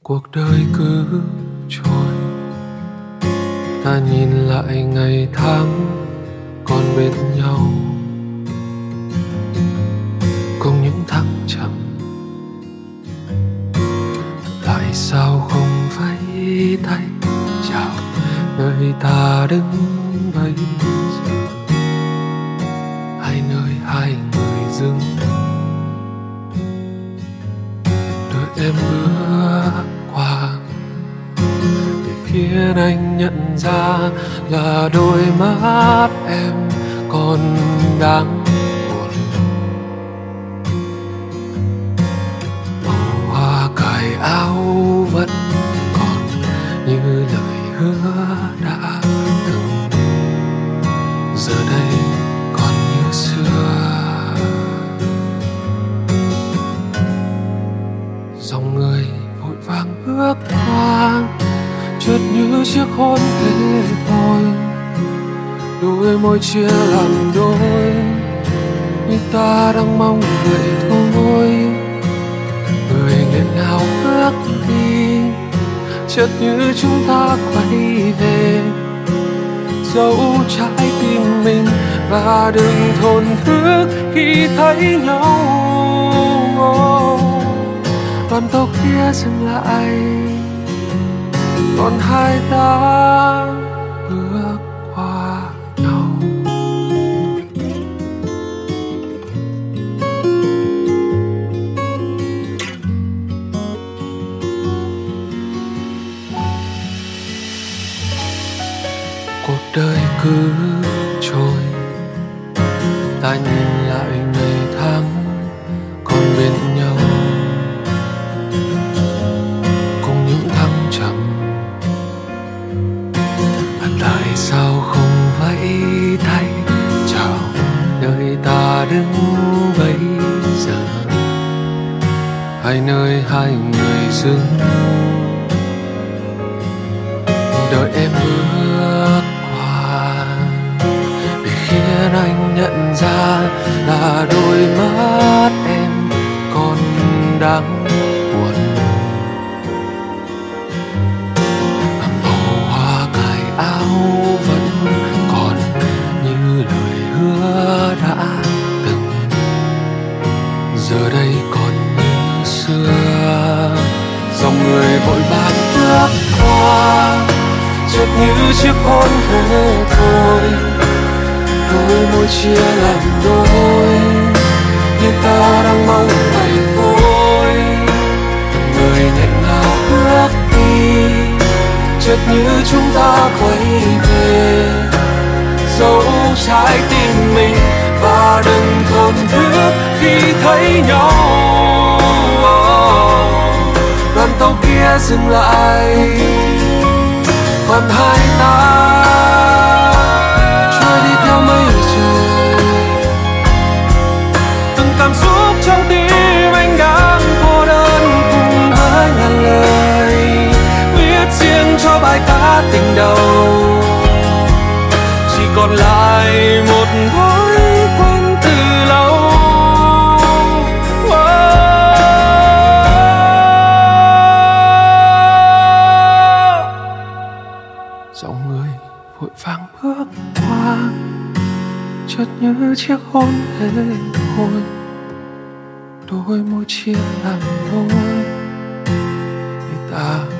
Cuộc đời cứ trôi, ta nhìn lại ngày tháng còn bên nhau, cùng những thăng trầm. Tại sao không vẫy tay chào nơi ta đứng bây giờ? Hai nơi hai người dừng, đợi em bước qua để khiến anh nhận ra là đôi mắt em còn đáng buồn. Màu hoa cài áo vẫn còn như lời hứa đã từng, giờ đây còn như xưa. Dòng người vội vàng bước qua, chợt như chiếc hôn thế thôi. Đôi môi chia làm đôi, nhưng ta đang mong vậy thôi. Người nghẹn ngào bước đi, chợt như chúng ta quay về. Dẫu trái tim mình và đừng thổn thức khi thấy nhau. Đoàn tàu kia dừng lại, còn hai ta bước qua nhau. Cuộc đời cứ trôi, ta nhìn lại ngày tháng còn bên nhau, cùng những thăng trầm. Tại sao không vẫy tay chào nơi ta đứng bây giờ? Hai nơi hai người dừng, đợi em bước qua để khiến anh nhận ra là đôi mắt em còn đáng buồn. Màu hoa cài áo vẫn còn như lời hứa đã từng, giờ đây còn như xưa. Dòng người vội vàng bước qua, chợt như chiếc hôn thế thôi. Đôi môi chia làm đôi, nhưng ta đang mong vậy thôi. Người nghẹn ngào bước đi, chợt như chúng ta quay về. Dẫu trái tim mình và đừng thổn thức khi thấy nhau. Đoàn tàu kia dừng lại, còn hai ta trôi đi theo mây trời. Từng cảm xúc trong tim anh đang cô đơn cùng với ngàn lời viết riêng cho bài ca tình đầu. Chỉ còn lại một thói quen từ lâu. Dòng người vội vàng bước qua, chợt như chiếc hôn thế thôi. Đôi môi chia làm đôi, người ta